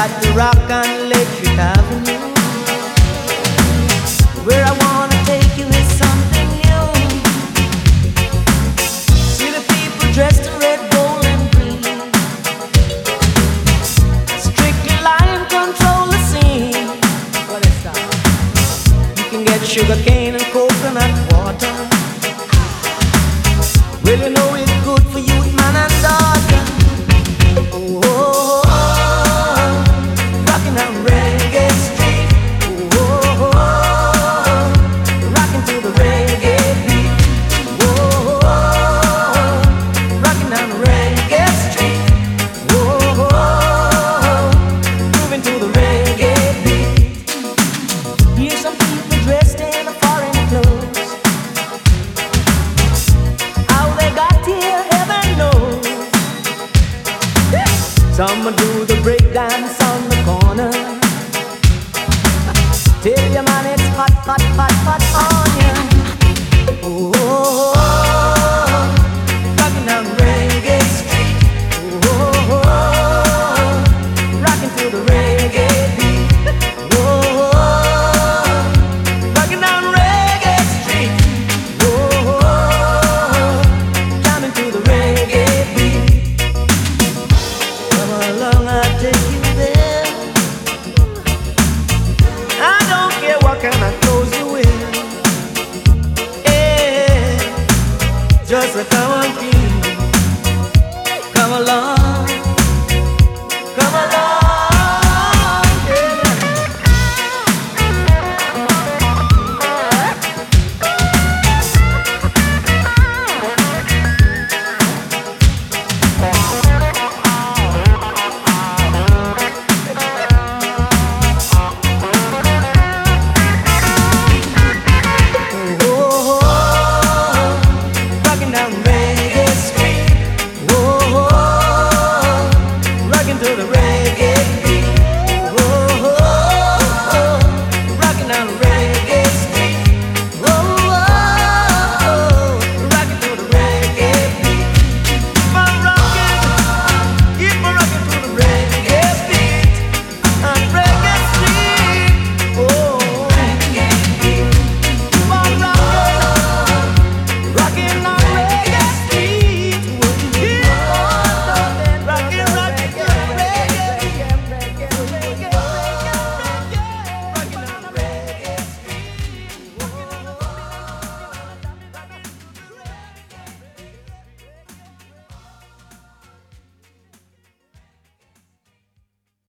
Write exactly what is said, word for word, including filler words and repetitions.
got to rock on Electric Avenue. Where I wanna take you is something new. See the people dressed in red, gold, and green. Strictly lion control the scene. You can get sugar cane and coconut water. Well, you know it's good for youth, man and daughter. Oh, oh, oh, rocking on Reggae Street. Oh, oh, oh, rocking to the reggae beat. Oh, oh, oh, rocking on Reggae Street. Oh, oh, oh, moving to the reggae beat. Here's some people dressed in foreign clothes. How they got here, heaven knows. Some do the breakdance on the corner. Tell your man it's hot, hot, hot, hot, hot.